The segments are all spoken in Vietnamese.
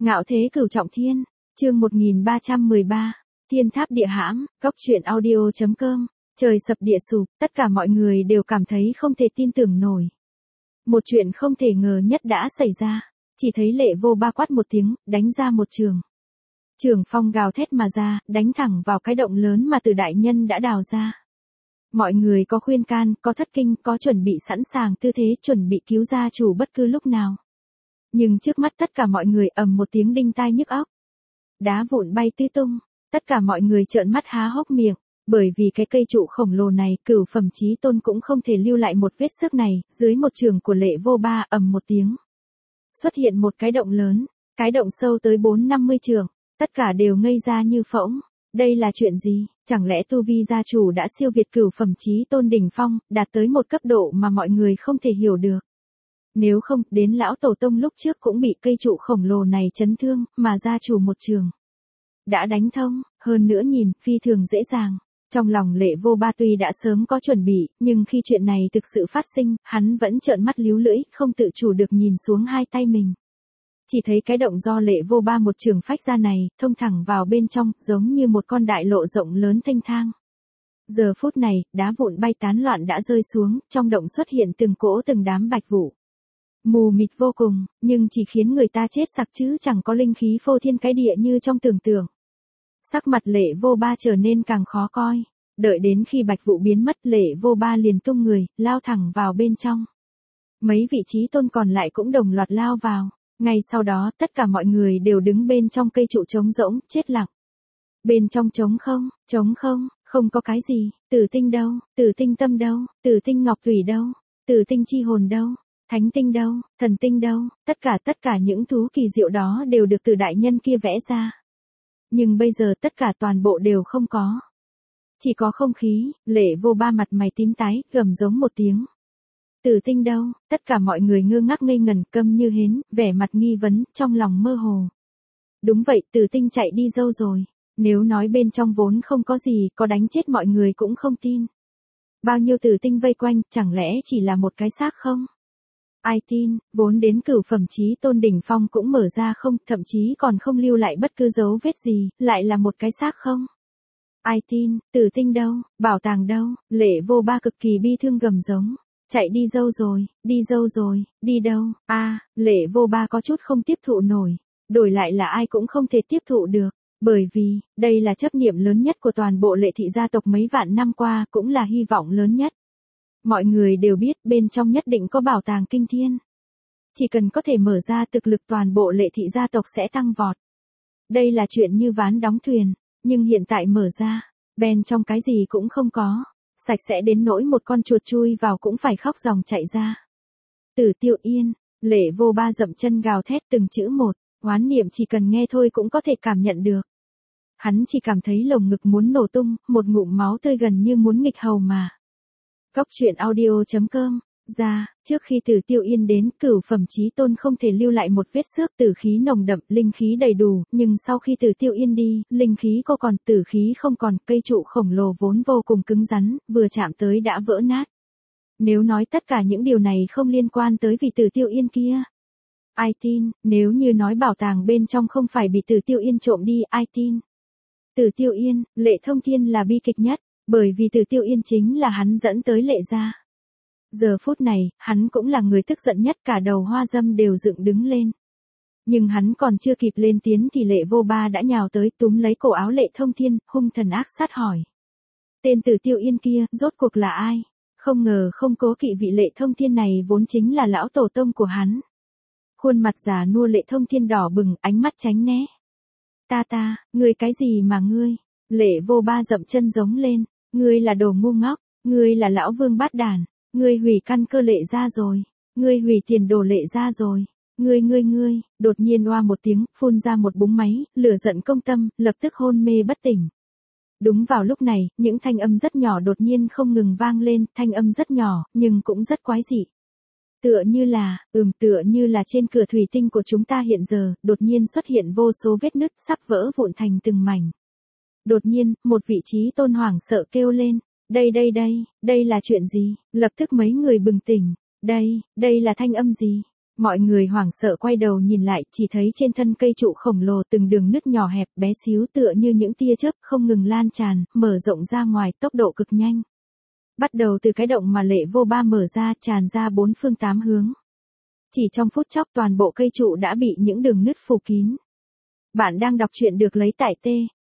Ngạo thế cửu trọng thiên, chương 1313, thiên tháp địa hãm, góc truyện audio.com, trời sập địa sụp, tất cả mọi người đều cảm thấy không thể tin tưởng nổi. Một chuyện không thể ngờ nhất đã xảy ra, chỉ thấy Lệ Vô Ba quát một tiếng, đánh ra một trường. Trường phong gào thét mà ra, đánh thẳng vào cái động lớn mà Từ đại nhân đã đào ra. Mọi người có khuyên can, có thất kinh, có chuẩn bị sẵn sàng tư thế chuẩn bị cứu gia chủ bất cứ lúc nào. Nhưng trước mắt tất cả mọi người ầm một tiếng đinh tai nhức óc. Đá vụn bay tứ tung, tất cả mọi người trợn mắt há hốc miệng, bởi vì cái cây trụ khổng lồ này cửu phẩm chí tôn cũng không thể lưu lại một vết xước này, dưới một trường của Lệ Vô Ba ầm một tiếng. Xuất hiện một cái động lớn, cái động sâu tới 4-50 trượng, tất cả đều ngây ra như phỗng. Đây là chuyện gì? Chẳng lẽ tu vi gia chủ đã siêu việt cửu phẩm chí tôn đỉnh phong, đạt tới một cấp độ mà mọi người không thể hiểu được. Nếu không, đến lão tổ tông lúc trước cũng bị cây trụ khổng lồ này chấn thương, mà gia chủ một trường đã đánh thông, hơn nữa nhìn, phi thường dễ dàng. Trong lòng Lệ Vô Ba tuy đã sớm có chuẩn bị, nhưng khi chuyện này thực sự phát sinh, hắn vẫn trợn mắt líu lưỡi, không tự chủ được nhìn xuống hai tay mình. Chỉ thấy cái động do Lệ Vô Ba một trường phách ra này, thông thẳng vào bên trong, giống như một con đại lộ rộng lớn thênh thang. Giờ phút này, đá vụn bay tán loạn đã rơi xuống, trong động xuất hiện từng cỗ từng đám bạch vụ. Mù mịt vô cùng, nhưng chỉ khiến người ta chết sặc chứ chẳng có linh khí phô thiên cái địa như trong tưởng tượng. Sắc mặt Lệ Vô Ba trở nên càng khó coi. Đợi đến khi bạch vụ biến mất, Lệ Vô Ba liền tung người, lao thẳng vào bên trong. Mấy vị trí tôn còn lại cũng đồng loạt lao vào. Ngay sau đó, tất cả mọi người đều đứng bên trong cây trụ trống rỗng, chết lặng. Bên trong trống không, không có cái gì, Tử tinh đâu, Tử tinh tâm đâu, Tử tinh ngọc thủy đâu, Tử tinh chi hồn đâu, thánh tinh đâu, thần tinh đâu, tất cả những thú kỳ diệu đó đều được Từ đại nhân kia vẽ ra. Nhưng bây giờ tất cả toàn bộ đều không có. Chỉ có không khí. Lệ Vô Ba mặt mày tím tái, gầm giống một tiếng. Tử tinh đâu? Tất cả mọi người ngơ ngác ngây ngẩn, câm như hến, vẻ mặt nghi vấn, trong lòng mơ hồ. Đúng vậy, Tử tinh chạy đi đâu rồi? Nếu nói bên trong vốn không có gì, có đánh chết mọi người cũng không tin. Bao nhiêu tử tinh vây quanh, chẳng lẽ chỉ là một cái xác không? Ai tin, vốn đến cửu phẩm chí tôn đỉnh phong cũng mở ra không, thậm chí còn không lưu lại bất cứ dấu vết gì, lại là một cái xác không? Ai tin, tử tinh đâu, bảo tàng đâu? Lệ Vô Ba cực kỳ bi thương gầm giống. Chạy đi đâu rồi, đi đâu? Lệ Vô Ba có chút không tiếp thụ nổi. Đổi lại là ai cũng không thể tiếp thụ được. Bởi vì, đây là chấp niệm lớn nhất của toàn bộ Lệ thị gia tộc mấy vạn năm qua, cũng là hy vọng lớn nhất. Mọi người đều biết bên trong nhất định có bảo tàng kinh thiên. Chỉ cần có thể mở ra thực lực toàn bộ Lệ thị gia tộc sẽ tăng vọt. Đây là chuyện như ván đóng thuyền, nhưng hiện tại mở ra, bên trong cái gì cũng không có. Sạch sẽ đến nỗi một con chuột chui vào cũng phải khóc ròng chạy ra. Tử Tiêu Yên, Lệ Vô Ba dậm chân gào thét từng chữ một, oán niệm chỉ cần nghe thôi cũng có thể cảm nhận được. Hắn chỉ cảm thấy lồng ngực muốn nổ tung, một ngụm máu tươi gần như muốn nghịch hầu mà. Góc truyện audio.com, trước khi Tử Tiêu Yên đến, cửu phẩm chí tôn không thể lưu lại một vết xước, tử khí nồng đậm, linh khí đầy đủ, nhưng sau khi Tử Tiêu Yên đi, linh khí có còn, tử khí không còn, cây trụ khổng lồ vốn vô cùng cứng rắn, vừa chạm tới đã vỡ nát. Nếu nói tất cả những điều này không liên quan tới vị Tử Tiêu Yên kia, ai tin? Nếu như nói bảo tàng bên trong không phải bị Tử Tiêu Yên trộm đi, ai tin? Tử Tiêu Yên, Lệ Thông Thiên là bi kịch nhất, bởi vì Tử Tiêu Yên chính là hắn dẫn tới Lệ gia. Giờ phút này, hắn cũng là người tức giận nhất, cả đầu hoa dâm đều dựng đứng lên. Nhưng hắn còn chưa kịp lên tiếng thì Lệ Vô Ba đã nhào tới túm lấy cổ áo Lệ Thông Thiên, hung thần ác sát hỏi. Tên Tử Tiêu Yên kia, rốt cuộc là ai? Không ngờ không cố kỵ vị Lệ Thông Thiên này vốn chính là lão tổ tông của hắn. Khuôn mặt già nua Lệ Thông Thiên đỏ bừng, ánh mắt tránh né. Ngươi cái gì mà ngươi? Lệ Vô Ba dậm chân giống lên. Ngươi là đồ ngu ngốc, ngươi là lão vương bát đàn. Ngươi hủy căn cơ Lệ gia rồi. Ngươi hủy tiền đồ Lệ gia rồi. Ngươi, đột nhiên oa một tiếng, phun ra một búng máy, lửa giận công tâm, lập tức hôn mê bất tỉnh. Đúng vào lúc này, những thanh âm rất nhỏ đột nhiên không ngừng vang lên, thanh âm rất nhỏ, nhưng cũng rất quái dị. Tựa như là trên cửa thủy tinh của chúng ta hiện giờ, đột nhiên xuất hiện vô số vết nứt sắp vỡ vụn thành từng mảnh. Đột nhiên, một vị trí tôn hoảng sợ kêu lên. Đây là chuyện gì? Lập tức mấy người bừng tỉnh. Đây là thanh âm gì? Mọi người hoảng sợ quay đầu nhìn lại, chỉ thấy trên thân cây trụ khổng lồ từng đường nứt nhỏ hẹp bé xíu tựa như những tia chớp không ngừng lan tràn, mở rộng ra ngoài tốc độ cực nhanh. Bắt đầu từ cái động mà Lệ Vô Ba mở ra, tràn ra bốn phương tám hướng. Chỉ trong phút chốc toàn bộ cây trụ đã bị những đường nứt phủ kín. Bạn đang đọc truyện được lấy tại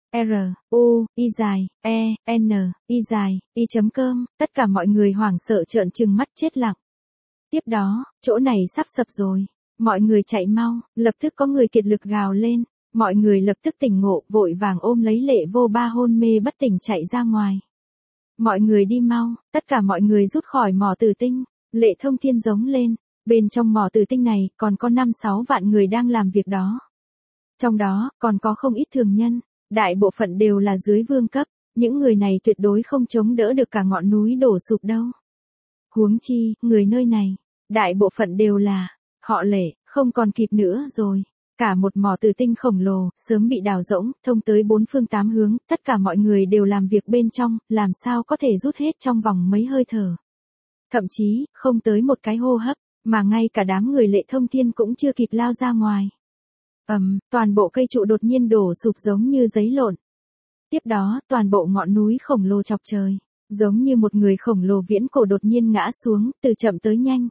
truy.com. Tất cả mọi người hoảng sợ trợn trừng mắt chết lặng. Tiếp đó, chỗ này sắp sập rồi. Mọi người chạy mau, lập tức có người kiệt lực gào lên. Mọi người lập tức tỉnh ngộ, vội vàng ôm lấy Lệ Vô Ba hôn mê bất tỉnh chạy ra ngoài. Mọi người đi mau, tất cả mọi người rút khỏi mỏ tử tinh. Lệ Thông Thiên giống lên. Bên trong mỏ tử tinh này còn có 5-6 vạn người đang làm việc đó. Trong đó, còn có không ít thường nhân. Đại bộ phận đều là dưới vương cấp. Những người này tuyệt đối không chống đỡ được cả ngọn núi đổ sụp đâu. Huống chi, người nơi này, đại bộ phận đều là họ Lệ, không còn kịp nữa rồi. Cả một mỏ tử tinh khổng lồ, sớm bị đào rỗng, thông tới bốn phương tám hướng, tất cả mọi người đều làm việc bên trong, làm sao có thể rút hết trong vòng mấy hơi thở. Thậm chí, không tới một cái hô hấp, mà ngay cả đám người Lệ Thông Thiên cũng chưa kịp lao ra ngoài. Toàn bộ cây trụ đột nhiên đổ sụp giống như giấy lộn. Tiếp đó, toàn bộ ngọn núi khổng lồ chọc trời, giống như một người khổng lồ viễn cổ đột nhiên ngã xuống, từ chậm tới nhanh.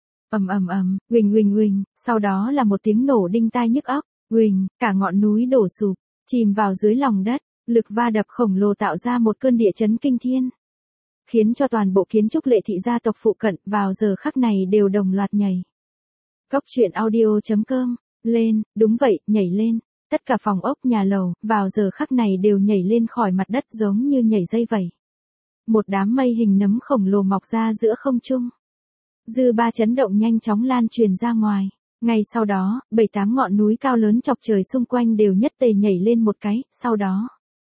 Huỳnh huỳnh huỳnh, sau đó là một tiếng nổ đinh tai nhức óc, huỳnh, cả ngọn núi đổ sụp, chìm vào dưới lòng đất, lực va đập khổng lồ tạo ra một cơn địa chấn kinh thiên. Khiến cho toàn bộ kiến trúc Lệ thị gia tộc phụ cận vào giờ khắc này đều đồng loạt nhảy. Cốc truyện audio.com, lên, đúng vậy, nhảy lên. Tất cả phòng ốc nhà lầu, vào giờ khắc này đều nhảy lên khỏi mặt đất giống như nhảy dây vậy. Một đám mây hình nấm khổng lồ mọc ra giữa không trung. Dư ba chấn động nhanh chóng lan truyền ra ngoài. Ngay sau đó, 7-8 ngọn núi cao lớn chọc trời xung quanh đều nhất tề nhảy lên một cái, sau đó.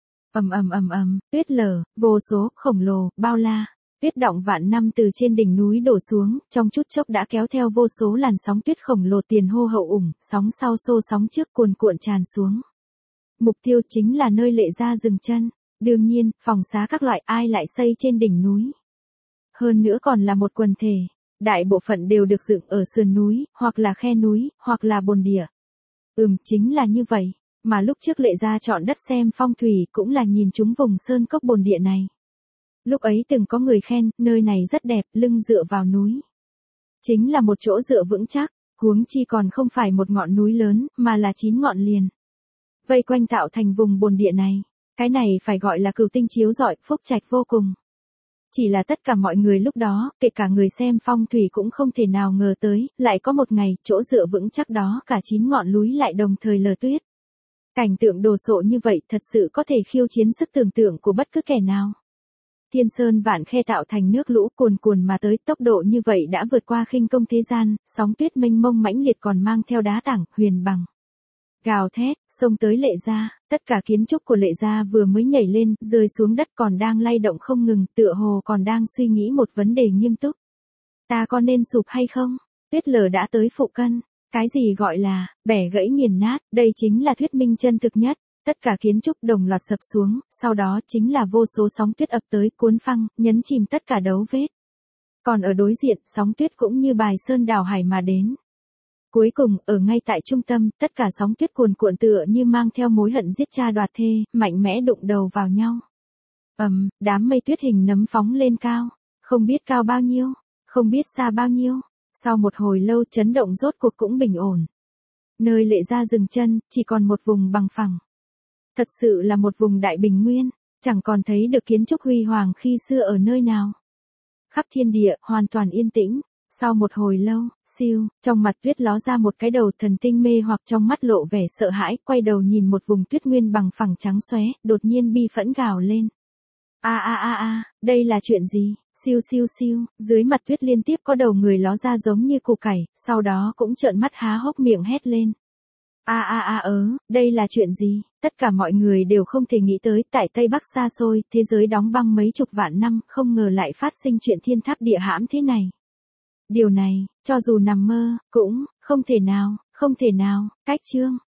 Tuyết lở, vô số, khổng lồ, bao la. Tuyết đọng vạn năm từ trên đỉnh núi đổ xuống, trong chút chốc đã kéo theo vô số làn sóng tuyết khổng lồ tiền hô hậu ủng, sóng sau xô sóng trước cuồn cuộn tràn xuống. Mục tiêu chính là nơi Lệ gia dừng chân. Đương nhiên, phòng xá các loại ai lại xây trên đỉnh núi. Hơn nữa còn là một quần thể. Đại bộ phận đều được dựng ở sườn núi, hoặc là khe núi, hoặc là bồn địa. Chính là như vậy. Mà lúc trước Lệ gia chọn đất xem phong thủy cũng là nhìn chúng vùng sơn cốc bồn địa này. Lúc ấy từng có người khen, nơi này rất đẹp, lưng dựa vào núi. Chính là một chỗ dựa vững chắc, huống chi còn không phải một ngọn núi lớn, mà là 9 ngọn liền. Vây quanh tạo thành vùng bồn địa này. Cái này phải gọi là cửu tinh chiếu rọi, phúc trạch vô cùng. Chỉ là tất cả mọi người lúc đó, kể cả người xem phong thủy cũng không thể nào ngờ tới, lại có một ngày, chỗ dựa vững chắc đó cả 9 ngọn núi lại đồng thời lở tuyết. Cảnh tượng đồ sộ như vậy thật sự có thể khiêu chiến sức tưởng tượng của bất cứ kẻ nào. Thiên sơn vạn khe tạo thành nước lũ cuồn cuồn mà tới, tốc độ như vậy đã vượt qua khinh công thế gian, sóng tuyết mênh mông mãnh liệt còn mang theo đá tảng, huyền bằng. Gào thét, xông tới Lệ gia, tất cả kiến trúc của Lệ gia vừa mới nhảy lên, rơi xuống đất còn đang lay động không ngừng, tựa hồ còn đang suy nghĩ một vấn đề nghiêm túc. Ta có nên sụp hay không? Tuyết lở đã tới phụ cân. Cái gì gọi là, bẻ gãy nghiền nát, đây chính là thuyết minh chân thực nhất. Tất cả kiến trúc đồng loạt sập xuống, sau đó chính là vô số sóng tuyết ập tới cuốn phăng, nhấn chìm tất cả dấu vết. Còn ở đối diện, sóng tuyết cũng như bài sơn đảo hải mà đến. Cuối cùng, ở ngay tại trung tâm, tất cả sóng tuyết cuồn cuộn tựa như mang theo mối hận giết cha đoạt thê, mạnh mẽ đụng đầu vào nhau. Đám mây tuyết hình nấm phóng lên cao, không biết cao bao nhiêu, không biết xa bao nhiêu. Sau một hồi lâu chấn động rốt cuộc cũng bình ổn. Nơi Lệ gia dừng chân, chỉ còn một vùng bằng phẳng. Thật sự là một vùng đại bình nguyên, chẳng còn thấy được kiến trúc huy hoàng khi xưa ở nơi nào. Khắp thiên địa, hoàn toàn yên tĩnh. Sau một hồi lâu, siêu, trong mặt Tuyết ló ra một cái đầu thần tinh mê hoặc trong mắt lộ vẻ sợ hãi, quay đầu nhìn một vùng tuyết nguyên bằng phẳng trắng xóe, đột nhiên bi phẫn gào lên. Đây là chuyện gì? Siêu siêu siêu, dưới mặt Tuyết liên tiếp có đầu người ló ra giống như củ cải, sau đó cũng trợn mắt há hốc miệng hét lên. Đây là chuyện gì? Tất cả mọi người đều không thể nghĩ tới, tại Tây Bắc xa xôi, thế giới đóng băng mấy chục vạn năm, không ngờ lại phát sinh chuyện thiên tháp địa hãm thế này. Điều này, cho dù nằm mơ, cũng, không thể nào, cách chương.